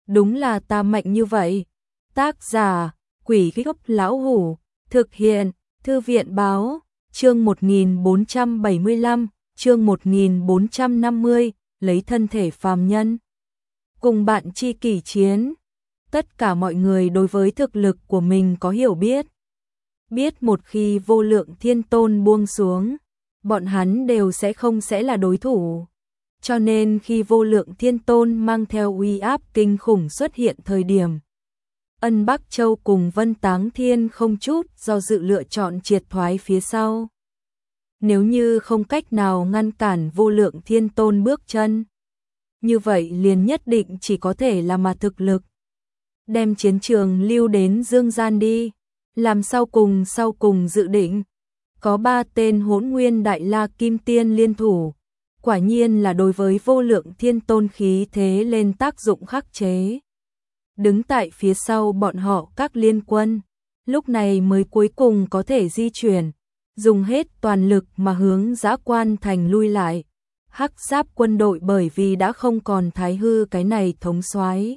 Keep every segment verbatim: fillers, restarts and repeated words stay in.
đúng là ta mạnh như vậy. Tác giả, Quỷ Gốc Lão Hủ, thực hiện, Thư viện Báo, chương một nghìn bốn trăm bảy mươi lăm, chương một nghìn bốn trăm năm mươi, lấy thân thể phàm nhân. Cùng bạn chi kỷ chiến, tất cả mọi người đối với thực lực của mình có hiểu biết. Biết một khi vô lượng thiên tôn buông xuống, bọn hắn đều sẽ không sẽ là đối thủ. Cho nên khi vô lượng thiên tôn mang theo uy áp kinh khủng xuất hiện thời điểm, Ân Bắc Châu cùng Vân Táng Thiên không chút do dự lựa chọn triệt thoái phía sau. Nếu như không cách nào ngăn cản vô lượng thiên tôn bước chân, như vậy liền nhất định chỉ có thể là mà thực lực. Đem chiến trường lưu đến dương gian đi, làm sau cùng sau cùng dự định. Có ba tên Hỗn Nguyên Đại La Kim Tiên liên thủ, quả nhiên là đối với vô lượng thiên tôn khí thế lên tác dụng khắc chế. Đứng tại phía sau bọn họ các liên quân, lúc này mới cuối cùng có thể di chuyển, dùng hết toàn lực mà hướng Dã Quan Thành lui lại. Hắc Giáp quân đội bởi vì đã không còn Thái Hư cái này thống soái,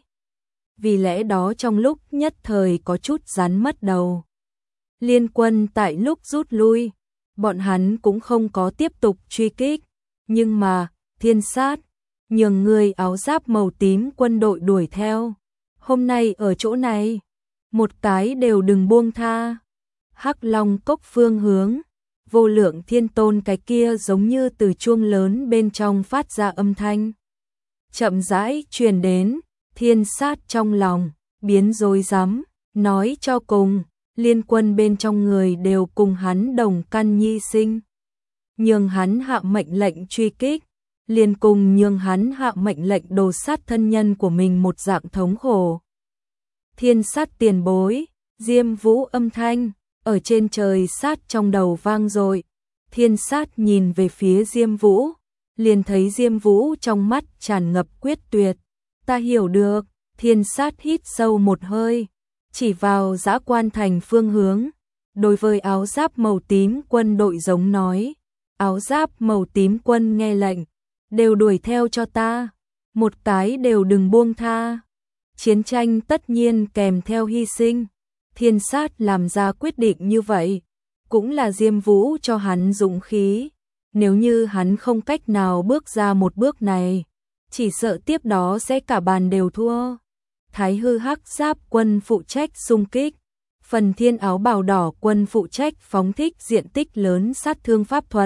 vì lẽ đó trong lúc nhất thời có chút rắn mất đầu. Liên quân tại lúc rút lui, bọn hắn cũng không có tiếp tục truy kích, nhưng mà Thiên Sát nhường người áo giáp màu tím quân đội đuổi theo. Hôm nay ở chỗ này, một cái đều đừng buông tha. Hắc Long Cốc phương hướng, vô lượng thiên tôn cái kia giống như từ chuông lớn bên trong phát ra âm thanh. Chậm rãi truyền đến, Thiên Sát trong lòng biến rối rắm, nói cho cùng, liên quân bên trong người đều cùng hắn đồng căn nhi sinh. Nhường hắn hạ mệnh lệnh truy kích, liền cùng nhường hắn hạ mệnh lệnh đồ sát thân nhân của mình một dạng thống khổ. Thiên Sát tiền bối, Diêm Vũ âm thanh ở trên trời sát trong đầu vang dội. Thiên Sát nhìn về phía Diêm Vũ, liền thấy Diêm Vũ trong mắt tràn ngập quyết tuyệt. Ta hiểu được. Thiên Sát hít sâu một hơi, chỉ vào Dã Quan Thành phương hướng, đối với áo giáp màu tím quân đội giống nói. Áo giáp màu tím quân nghe lệnh, đều đuổi theo cho ta, một cái đều đừng buông tha. Chiến tranh tất nhiên kèm theo hy sinh, Thiên Sát làm ra quyết định như vậy, cũng là Diêm Vũ cho hắn dũng khí. Nếu như hắn không cách nào bước ra một bước này, chỉ sợ tiếp đó sẽ cả bàn đều thua. Thái Hư Hắc Giáp quân phụ trách xung kích, Phần Thiên áo bào đỏ quân phụ trách phóng thích diện tích lớn sát thương pháp thuật.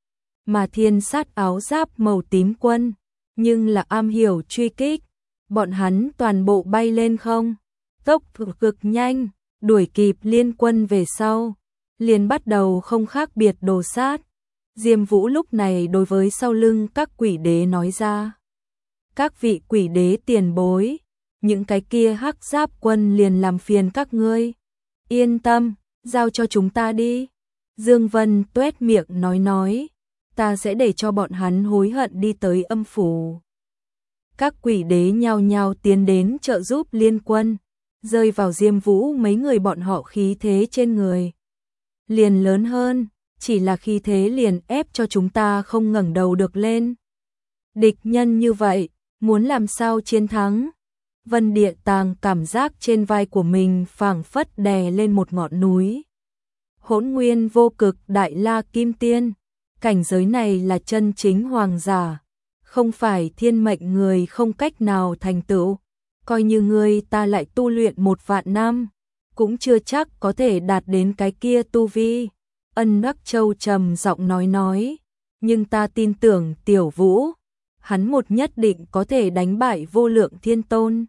Mà Thiên Sát áo giáp màu tím quân, nhưng là am hiểu truy kích, bọn hắn toàn bộ bay lên không, tốc độ cực nhanh, đuổi kịp liên quân về sau, liền bắt đầu không khác biệt đồ sát. Diêm Vũ lúc này đối với sau lưng các quỷ đế nói ra. Các vị quỷ đế tiền bối, những cái kia hắc giáp quân liền làm phiền các ngươi. Yên tâm, giao cho chúng ta đi. Dương Vân tuét miệng nói nói, ta sẽ để cho bọn hắn hối hận đi tới âm phủ. Các quỷ đế nhao nhao tiến đến trợ giúp liên quân, rơi vào Diêm Vũ mấy người bọn họ khí thế trên người liền lớn hơn, chỉ là khí thế liền ép cho chúng ta không ngẩng đầu được lên. Địch nhân như vậy, muốn làm sao chiến thắng? Vân Địa Tàng cảm giác trên vai của mình phảng phất đè lên một ngọn núi. Hỗn Nguyên Vô Cực Đại La Kim Tiên, cảnh giới này là chân chính hoàng giả, không phải thiên mệnh người không cách nào thành tựu. Coi như người ta lại tu luyện một vạn năm, cũng chưa chắc có thể đạt đến cái kia tu vi. Ân Bắc Châu trầm giọng nói nói, nhưng ta tin tưởng Tiểu Vũ, hắn một nhất định có thể đánh bại vô lượng thiên tôn.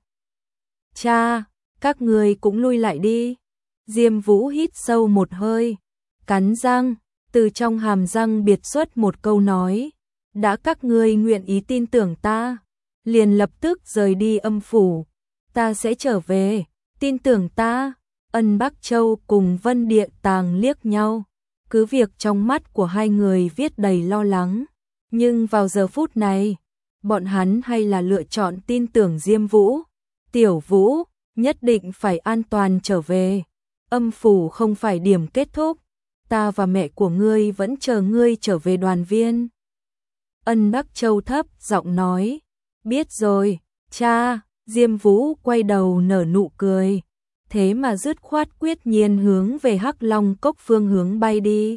Cha, các người cũng lui lại đi. Diêm Vũ hít sâu một hơi, cắn răng, từ trong hàm răng biệt xuất một câu nói, đã các ngươi nguyện ý tin tưởng ta, liền lập tức rời đi âm phủ, ta sẽ trở về, tin tưởng ta. Ân Bắc Châu cùng Vân Địa Tàng liếc nhau, cứ việc trong mắt của hai người viết đầy lo lắng, nhưng vào giờ phút này, bọn hắn hay là lựa chọn tin tưởng Diêm Vũ. Tiểu Vũ, nhất định phải an toàn trở về, âm phủ không phải điểm kết thúc, ta và mẹ của ngươi vẫn chờ ngươi trở về đoàn viên. Ân Bắc Châu thấp giọng nói, biết rồi, cha. Diêm Vũ quay đầu nở nụ cười, thế mà dứt khoát quyết nhiên hướng về Hắc Long Cốc phương hướng bay đi.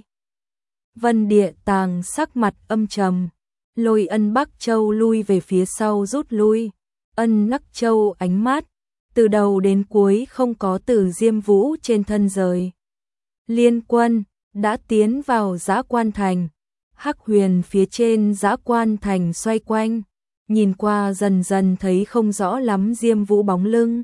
Vân Địa Tàng sắc mặt âm trầm, Lôi Ân Bắc Châu lui về phía sau rút lui, Ân Nắc Châu ánh mắt từ đầu đến cuối không có từ Diêm Vũ trên thân rời. Liên quân đã tiến vào Dã Quan Thành, Hắc Huyền phía trên Dã Quan Thành xoay quanh, nhìn qua dần dần thấy không rõ lắm Diêm Vũ bóng lưng.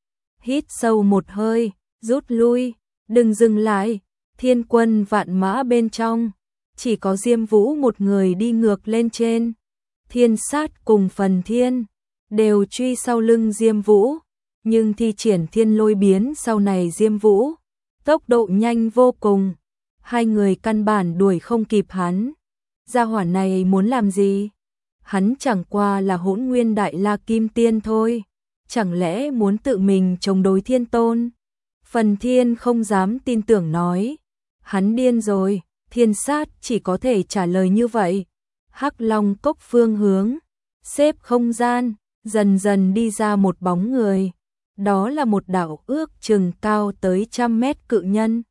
Hít sâu một hơi, rút lui, đừng dừng lại, thiên quân vạn mã bên trong, chỉ có Diêm Vũ một người đi ngược lên trên. Thiên Sát cùng Phần Thiên đều truy sau lưng Diêm Vũ, nhưng thi triển thiên lôi biến sau này Diêm Vũ tốc độ nhanh vô cùng, hai người căn bản đuổi không kịp hắn. Gia hỏa này muốn làm gì? Hắn chẳng qua là Hỗn Nguyên Đại La Kim Tiên thôi, chẳng lẽ muốn tự mình chống đối Thiên Tôn? Phần Thiên không dám tin tưởng nói, hắn điên rồi. Thiên Sát chỉ có thể trả lời như vậy. Hắc Long Cốc phương hướng, xếp không gian, dần dần đi ra một bóng người. Đó là một đạo ước chừng cao tới trăm mét cự nhân.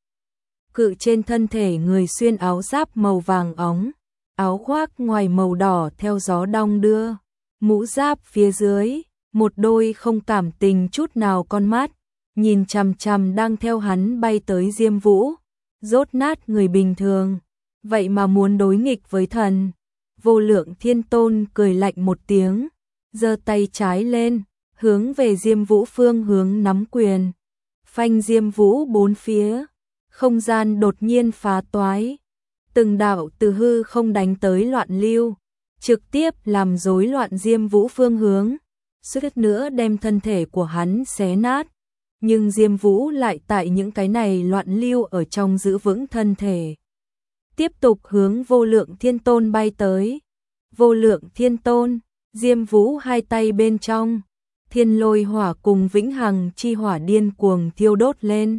Cự trên thân thể người xuyên áo giáp màu vàng óng, áo khoác ngoài màu đỏ theo gió đong đưa, mũ giáp phía dưới, một đôi không cảm tình chút nào con mắt, nhìn chằm chằm đang theo hắn bay tới Diêm Vũ. Rốt nát người bình thường, vậy mà muốn đối nghịch với thần. Vô Lượng Thiên Tôn cười lạnh một tiếng, giơ tay trái lên, hướng về Diêm Vũ phương hướng nắm quyền. Phanh Diêm Vũ bốn phía, không gian đột nhiên phá toái. Từng đạo từ hư không đánh tới loạn lưu, trực tiếp làm rối loạn Diêm Vũ phương hướng, suýt nữa đem thân thể của hắn xé nát. Nhưng Diêm Vũ lại tại những cái này loạn lưu ở trong giữ vững thân thể. Tiếp tục hướng Vô Lượng Thiên Tôn bay tới. Vô Lượng Thiên Tôn, Diêm Vũ hai tay bên trong, thiên lôi hỏa cùng vĩnh hằng chi hỏa điên cuồng thiêu đốt lên.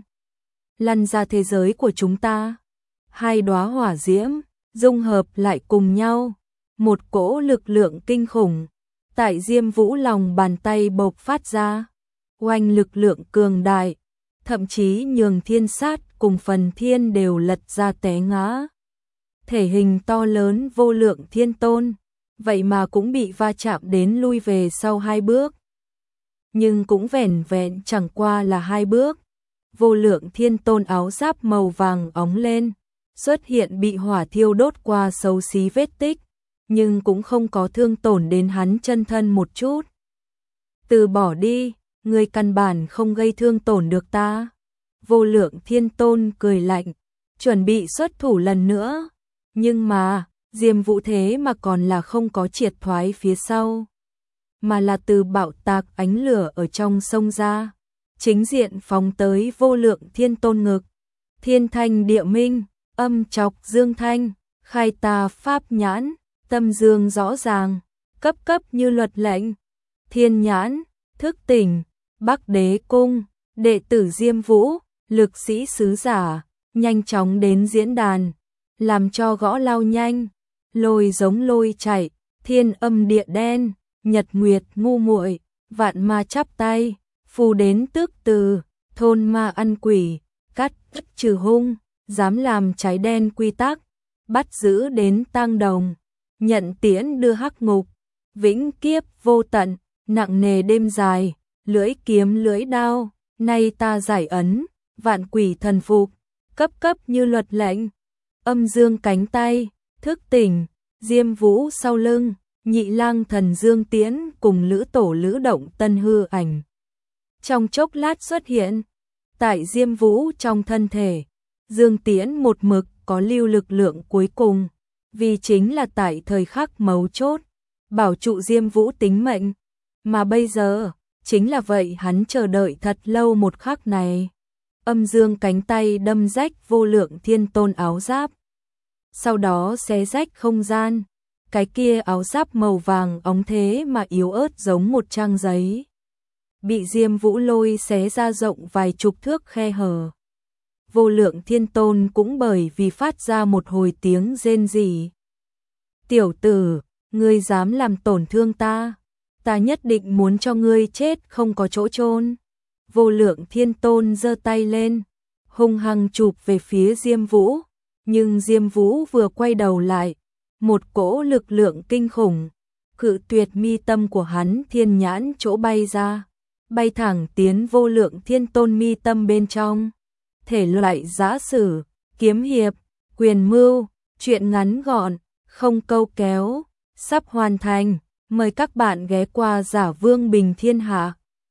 Lăn ra thế giới của chúng ta. Hai đóa hỏa diễm, dung hợp lại cùng nhau. Một cỗ lực lượng kinh khủng, tại Diêm Vũ lòng bàn tay bộc phát ra. Oanh lực lượng cường đại, thậm chí nhường Thiên Sát cùng Phần Thiên đều lật ra té ngã. Thể hình to lớn Vô Lượng Thiên Tôn, vậy mà cũng bị va chạm đến lui về sau hai bước. Nhưng cũng vẻn vẹn chẳng qua là hai bước. Vô Lượng Thiên Tôn áo giáp màu vàng óng lên, xuất hiện bị hỏa thiêu đốt qua xấu xí vết tích, nhưng cũng không có thương tổn đến hắn chân thân một chút. Từ bỏ đi. Người căn bản không gây thương tổn được ta. Vô Lượng Thiên Tôn cười lạnh, chuẩn bị xuất thủ lần nữa. Nhưng mà, Diêm Vũ thế mà còn là không có triệt thoái phía sau, mà là từ bạo tạc ánh lửa ở trong sông ra, chính diện phóng tới Vô Lượng Thiên Tôn ngực. Thiên thanh địa minh, âm chọc dương thanh, khai tà pháp nhãn, tâm dương rõ ràng, cấp cấp như luật lệnh. Thiên nhãn, thức tỉnh. Bắc Đế Cung, đệ tử Diêm Vũ, lực sĩ sứ giả, nhanh chóng đến diễn đàn, làm cho gõ lao nhanh, lôi giống lôi chạy, thiên âm địa đen, nhật nguyệt ngu muội, vạn ma chắp tay, phù đến tước từ, thôn ma ăn quỷ, cắt trừ hung, dám làm trái đen quy tắc, bắt giữ đến tang đồng, nhận tiễn đưa hắc ngục, vĩnh kiếp vô tận, nặng nề đêm dài. Lưỡi kiếm lưỡi đao, nay ta giải ấn, vạn quỷ thần phục, cấp cấp như luật lệnh. Âm dương cánh tay, thức tỉnh, Diêm Vũ sau lưng, Nhị Lang Thần Dương Tiễn cùng Lữ Tổ Lữ Động Tân hư ảnh. Trong chốc lát xuất hiện, tại Diêm Vũ trong thân thể, Dương Tiễn một mực có lưu lực lượng cuối cùng, vì chính là tại thời khắc mấu chốt, bảo trụ Diêm Vũ tính mệnh, mà bây giờ chính là vậy hắn chờ đợi thật lâu một khắc này. Âm dương cánh tay đâm rách Vô Lượng Thiên Tôn áo giáp, sau đó xé rách không gian. Cái kia áo giáp màu vàng óng thế mà yếu ớt giống một trang giấy, bị Diêm Vũ lôi xé ra rộng vài chục thước khe hở. Vô Lượng Thiên Tôn cũng bởi vì phát ra một hồi tiếng rên rỉ. Tiểu tử, ngươi dám làm tổn thương ta? ta nhất định muốn cho ngươi chết không có chỗ chôn. Vô Lượng Thiên Tôn giơ tay lên, hung hăng chụp về phía Diêm Vũ, nhưng Diêm Vũ vừa quay đầu lại, một cỗ lực lượng kinh khủng, cự tuyệt mi tâm của hắn thiên nhãn chỗ bay ra, bay thẳng tiến Vô Lượng Thiên Tôn mi tâm bên trong. Thể loại giã sử, kiếm hiệp, quyền mưu, truyện ngắn gọn, không câu kéo, sắp hoàn thành. Mời các bạn ghé qua Giả Vương Bình Thiên Hạ.